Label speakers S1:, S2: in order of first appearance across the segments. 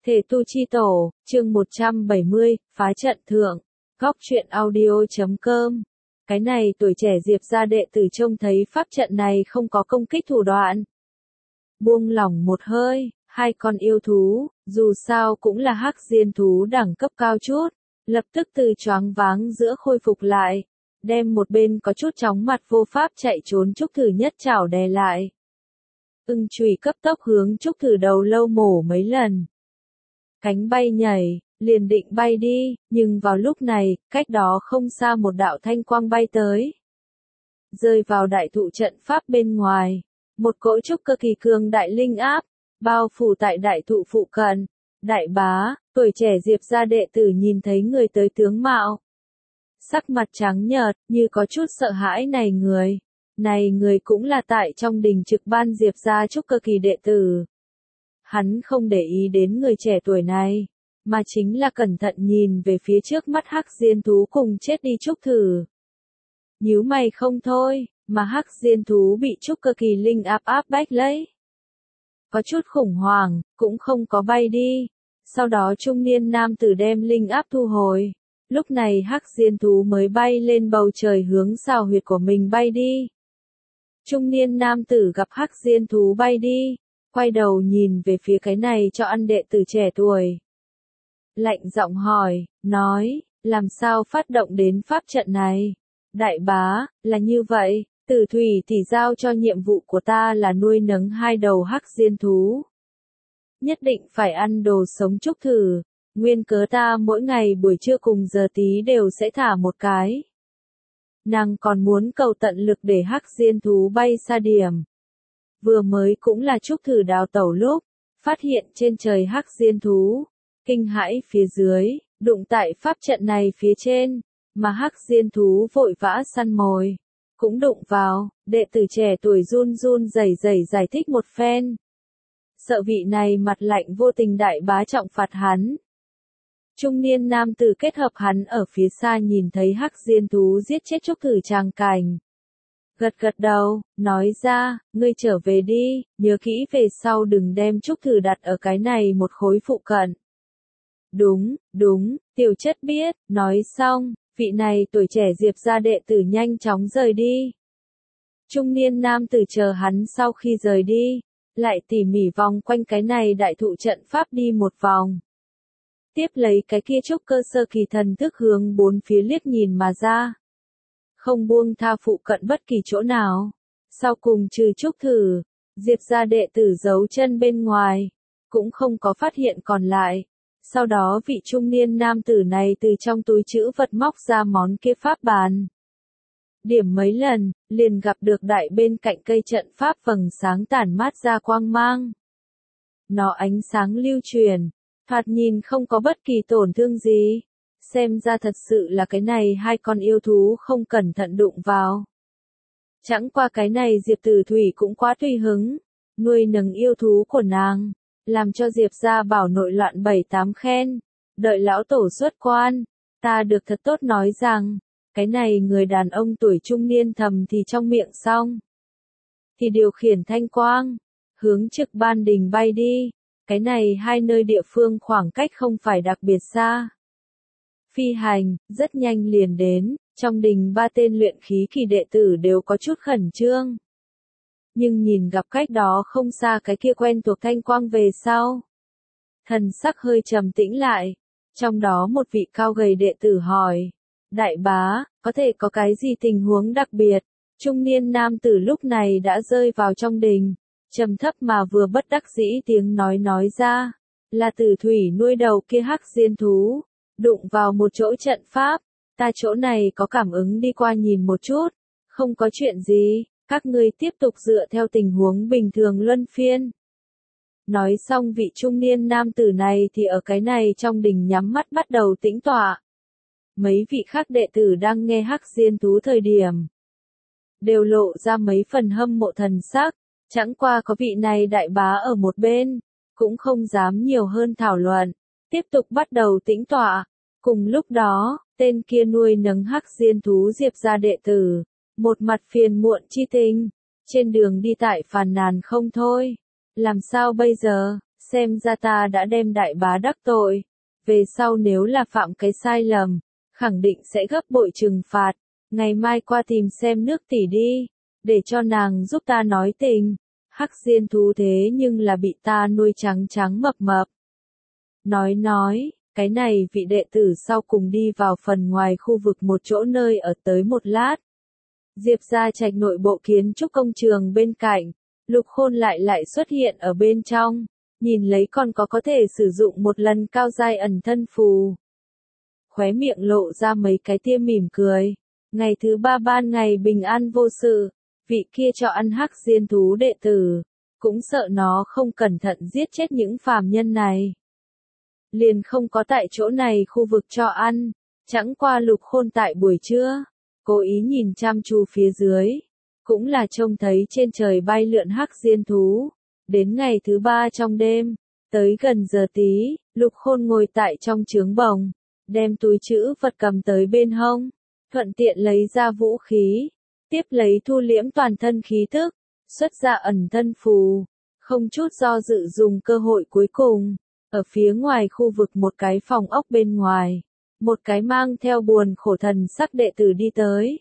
S1: Thể tu chi tổ, chương 170, phá trận thượng, góc truyện audio.com. Cái này tuổi trẻ Diệp gia đệ tử trông thấy pháp trận này không có công kích thủ đoạn. Buông lỏng một hơi, hai con yêu thú, dù sao cũng là hắc diên thú đẳng cấp cao chút, lập tức từ choáng váng giữa khôi phục lại, đem một bên có chút chóng mặt vô pháp chạy trốn Trúc Thử nhất chảo đè lại. Ưng chùy cấp tốc hướng Trúc Thử đầu lâu mổ mấy lần. Cánh bay nhảy, liền định bay đi, nhưng vào lúc này, cách đó không xa một đạo thanh quang bay tới. Rơi vào đại thụ trận pháp bên ngoài, một cỗ trúc cơ kỳ cường đại linh áp, bao phủ tại đại thụ phụ cận. Đại bá, tuổi trẻ Diệp gia đệ tử nhìn thấy người tới tướng mạo. Sắc mặt trắng nhợt, như có chút sợ hãi này người cũng là tại trong đình trực ban Diệp gia trúc cơ kỳ đệ tử. Hắn không để ý đến người trẻ tuổi này, mà chính là cẩn thận nhìn về phía trước mắt hắc diên thú cùng chết đi Trúc Thử. Nhíu mày không thôi, mà hắc diên thú bị trúc cơ kỳ linh áp bách lấy. Có chút khủng hoảng, cũng không có bay đi. Sau đó trung niên nam tử đem linh áp thu hồi. Lúc này hắc diên thú mới bay lên bầu trời hướng xào huyệt của mình bay đi. Trung niên nam tử gặp hắc diên thú bay đi, quay đầu nhìn về phía cái này cho ăn đệ tử trẻ tuổi. Lạnh giọng hỏi, nói, làm sao phát động đến pháp trận này? Đại bá, là như vậy, Tử Thủy thì giao cho nhiệm vụ của ta là nuôi nấng hai đầu hắc diên thú. Nhất định phải ăn đồ sống Trúc Thử, nguyên cớ ta mỗi ngày buổi trưa cùng giờ tí đều sẽ thả một cái. Nàng còn muốn cầu tận lực để hắc diên thú bay xa điểm. Vừa mới cũng là Trúc Thử đào tẩu lúc, phát hiện trên trời hắc diên thú, kinh hãi phía dưới, đụng tại pháp trận này phía trên, mà hắc diên thú vội vã săn mồi, cũng đụng vào, đệ tử trẻ tuổi run run rẩy rẩy giải thích một phen. Sợ vị này mặt lạnh vô tình đại bá trọng phạt hắn. Trung niên nam tử kết hợp hắn ở phía xa nhìn thấy hắc diên thú giết chết Trúc Thử tràng cảnh. Gật gật đầu, nói ra, ngươi trở về đi, nhớ kỹ về sau đừng đem Trúc Thử đặt ở cái này một khối phụ cận. Đúng, tiểu chất biết, nói xong, vị này tuổi trẻ Diệp gia đệ tử nhanh chóng rời đi. Trung niên nam tử chờ hắn sau khi rời đi, lại tỉ mỉ vòng quanh cái này đại thụ trận pháp đi một vòng. Tiếp lấy cái kia trúc cơ sơ kỳ thần thức hướng bốn phía liếc nhìn mà ra. Không buông tha phụ cận bất kỳ chỗ nào. Sau cùng trừ Trúc Thử, Diệp gia đệ tử giấu chân bên ngoài, cũng không có phát hiện còn lại. Sau đó vị trung niên nam tử này từ trong túi trữ vật móc ra món kia pháp bàn. Điểm mấy lần, liền gặp được đại bên cạnh cây trận pháp vầng sáng tản mát ra quang mang. Nó ánh sáng lưu truyền, thoạt nhìn không có bất kỳ tổn thương gì. Xem ra thật sự là cái này hai con yêu thú không cẩn thận đụng vào. Chẳng qua cái này Diệp Tử Thủy cũng quá tùy hứng, nuôi nấng yêu thú của nàng, làm cho Diệp gia bảo nội loạn 7-8 khen. Đợi lão tổ xuất quan, ta được thật tốt nói rằng, cái này người đàn ông tuổi trung niên thầm thì trong miệng xong. Thì điều khiển thanh quang, hướng trực ban đình bay đi, cái này hai nơi địa phương khoảng cách không phải đặc biệt xa. Phi hành, rất nhanh liền đến, trong đình ba tên luyện khí kỳ đệ tử đều có chút khẩn trương. Nhưng nhìn gặp cách đó không xa cái kia quen thuộc thanh quang về sau. Thần sắc hơi trầm tĩnh lại, trong đó một vị cao gầy đệ tử hỏi, đại bá, có thể có cái gì tình huống đặc biệt? Trung niên nam tử lúc này đã rơi vào trong đình, trầm thấp mà vừa bất đắc dĩ tiếng nói ra, là Tử Thủy nuôi đầu kia hắc diên thú. Đụng vào một chỗ trận pháp, ta chỗ này có cảm ứng đi qua nhìn một chút, không có chuyện gì, các ngươi tiếp tục dựa theo tình huống bình thường luân phiên. Nói xong vị trung niên nam tử này thì ở cái này trong đình nhắm mắt bắt đầu tĩnh tọa. Mấy vị khác đệ tử đang nghe hắc diên thú thời điểm, đều lộ ra mấy phần hâm mộ thần sắc, chẳng qua có vị này đại bá ở một bên, cũng không dám nhiều hơn thảo luận. Tiếp tục bắt đầu tĩnh tọa. Cùng lúc đó, tên kia nuôi nấng hắc diên thú Diệp gia đệ tử, một mặt phiền muộn chi tình, trên đường đi tại phàn nàn không thôi. Làm sao bây giờ, xem ra ta đã đem đại bá đắc tội. Về sau nếu là phạm cái sai lầm, khẳng định sẽ gấp bội trừng phạt. Ngày mai qua tìm xem nước tỷ đi, để cho nàng giúp ta nói tình. Hắc diên thú thế nhưng là bị ta nuôi trắng trắng mập mập. Nói, cái này vị đệ tử sau cùng đi vào phần ngoài khu vực một chỗ nơi ở tới một lát. Diệp gia trạch nội bộ kiến trúc công trường bên cạnh, Lục Khôn lại xuất hiện ở bên trong, nhìn lấy còn có thể sử dụng một lần cao giai ẩn thân phù. Khóe miệng lộ ra mấy cái tia mỉm cười. Ngày thứ 3 ban ngày bình an vô sự, vị kia cho ăn hắc diên thú đệ tử, cũng sợ nó không cẩn thận giết chết những phàm nhân này. Liền không có tại chỗ này khu vực cho ăn, chẳng qua Lục Khôn tại buổi trưa, cố ý nhìn chăm chú phía dưới, cũng là trông thấy trên trời bay lượn hắc diên thú. Đến ngày thứ 3 trong đêm, tới gần giờ tí, Lục Khôn ngồi tại trong trướng bồng, đem túi trữ vật cầm tới bên hông, thuận tiện lấy ra vũ khí, tiếp lấy thu liễm toàn thân khí tức, xuất ra ẩn thân phù, không chút do dự dùng cơ hội cuối cùng. Ở phía ngoài khu vực một cái phòng ốc bên ngoài, một cái mang theo buồn khổ thần sắc đệ tử đi tới.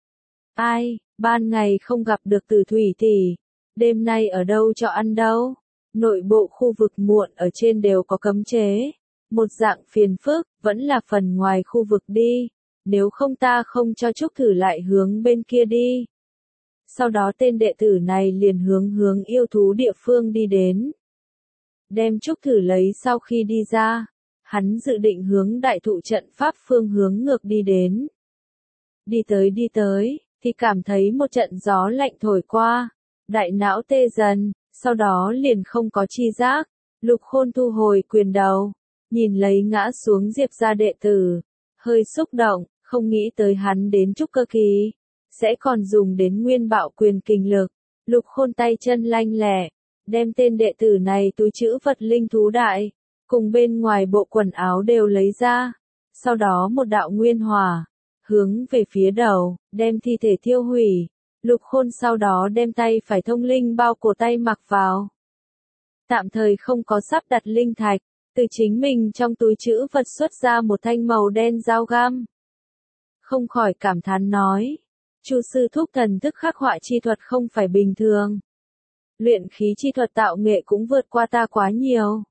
S1: Ai, ban ngày không gặp được Tử Thủy tỷ, đêm nay ở đâu cho ăn đâu? Nội bộ khu vực muộn ở trên đều có cấm chế, một dạng phiền phức, vẫn là phần ngoài khu vực đi, nếu không ta không cho Trúc Thử lại hướng bên kia đi. Sau đó tên đệ tử này liền hướng yêu thú địa phương đi đến. Đem Trúc Thử lấy sau khi đi ra, hắn dự định hướng đại thụ trận pháp phương hướng ngược đi đến. Đi tới, thì cảm thấy một trận gió lạnh thổi qua, đại não tê dần, sau đó liền không có chi giác. Lục Khôn thu hồi quyền đầu, nhìn lấy ngã xuống Diệp gia đệ tử, hơi xúc động, không nghĩ tới hắn đến trúc cơ kỳ, sẽ còn dùng đến nguyên bạo quyền kinh lực. Lục Khôn tay chân lanh lẹ, đem tên đệ tử này túi trữ vật linh thú đại, cùng bên ngoài bộ quần áo đều lấy ra, sau đó một đạo nguyên hỏa, hướng về phía đầu, đem thi thể thiêu hủy. Lục Khôn sau đó đem tay phải thông linh bao cổ tay mặc vào. Tạm thời không có sắp đặt linh thạch, từ chính mình trong túi trữ vật xuất ra một thanh màu đen dao găm. Không khỏi cảm thán nói, Chu sư thúc thần thức khắc họa chi thuật không phải bình thường. Luyện khí chi thuật tạo nghệ cũng vượt qua ta quá nhiều.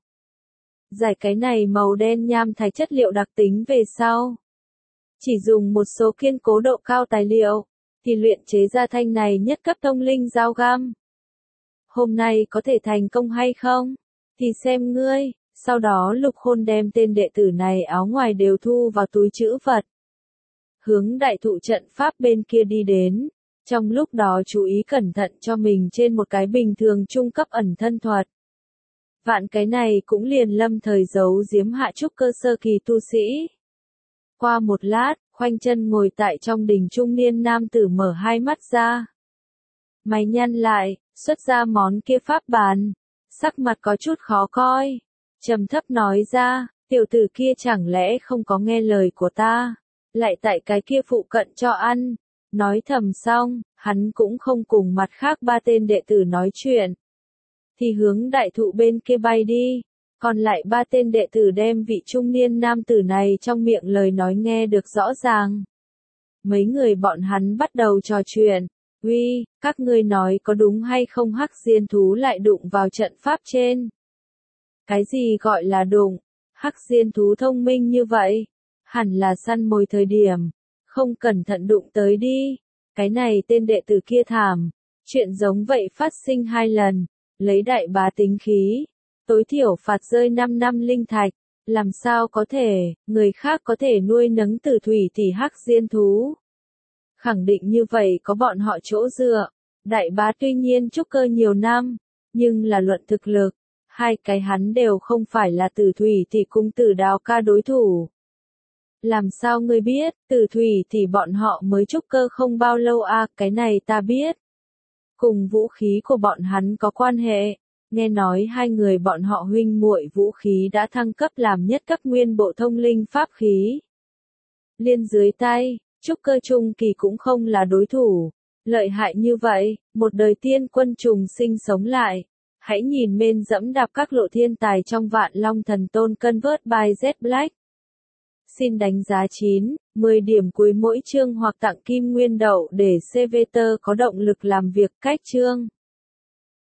S1: Giải cái này màu đen nham thạch chất liệu đặc tính về sau. Chỉ dùng một số kiên cố độ cao tài liệu, thì luyện chế ra thanh này nhất cấp thông linh dao găm. Hôm nay có thể thành công hay không? Thì xem ngươi. Sau đó Lục Khôn đem tên đệ tử này áo ngoài đều thu vào túi trữ vật. Hướng đại thụ trận pháp bên kia đi đến. Trong lúc đó chú ý cẩn thận cho mình trên một cái bình thường trung cấp ẩn thân thuật. Vạn cái này cũng liền lâm thời giấu giếm hạ trúc cơ sơ kỳ tu sĩ. Qua một lát, khoanh chân ngồi tại trong đình trung niên nam tử mở hai mắt ra. Mày nhăn lại, xuất ra món kia pháp bàn. Sắc mặt có chút khó coi. Trầm thấp nói ra, tiểu tử kia chẳng lẽ không có nghe lời của ta. Lại tại cái kia phụ cận cho ăn. Nói thầm xong, hắn cũng không cùng mặt khác ba tên đệ tử nói chuyện. Thì hướng đại thụ bên kia bay đi. Còn lại ba tên đệ tử đem vị trung niên nam tử này trong miệng lời nói nghe được rõ ràng. Mấy người bọn hắn bắt đầu trò chuyện. Uy, các ngươi nói có đúng hay không hắc diên thú lại đụng vào trận pháp trên? Cái gì gọi là đụng? Hắc diên thú thông minh như vậy. Hẳn là săn mồi thời điểm. Không cẩn thận đụng tới đi. Cái này tên đệ tử kia thảm. Chuyện giống vậy phát sinh 2 lần. Lấy đại bá tính khí. Tối thiểu phạt rơi 5 năm linh thạch. Làm sao có thể, người khác có thể nuôi nấng Tử Thủy tỷ hắc diên thú. Khẳng định như vậy có bọn họ chỗ dựa. Đại bá tuy nhiên trúc cơ nhiều năm. Nhưng là luận thực lực. Hai cái hắn đều không phải là Tử Thủy tỷ cùng Tử Đào ca đối thủ. Làm sao ngươi biết, Tử Thủy thì bọn họ mới trúc cơ không bao lâu à, cái này ta biết. Cùng vũ khí của bọn hắn có quan hệ, nghe nói hai người bọn họ huynh muội vũ khí đã thăng cấp làm nhất cấp nguyên bộ thông linh pháp khí. Liên dưới tay, trúc cơ trung kỳ cũng không là đối thủ, lợi hại như vậy, một đời tiên quân trùng sinh sống lại, Hãy nhìn men dẫm đạp các lộ thiên tài trong Vạn Long Thần Tôn Convert by Z Black. Xin đánh giá 9, 10 điểm cuối mỗi chương hoặc tặng kim nguyên đậu để CVT có động lực làm việc. Cách chương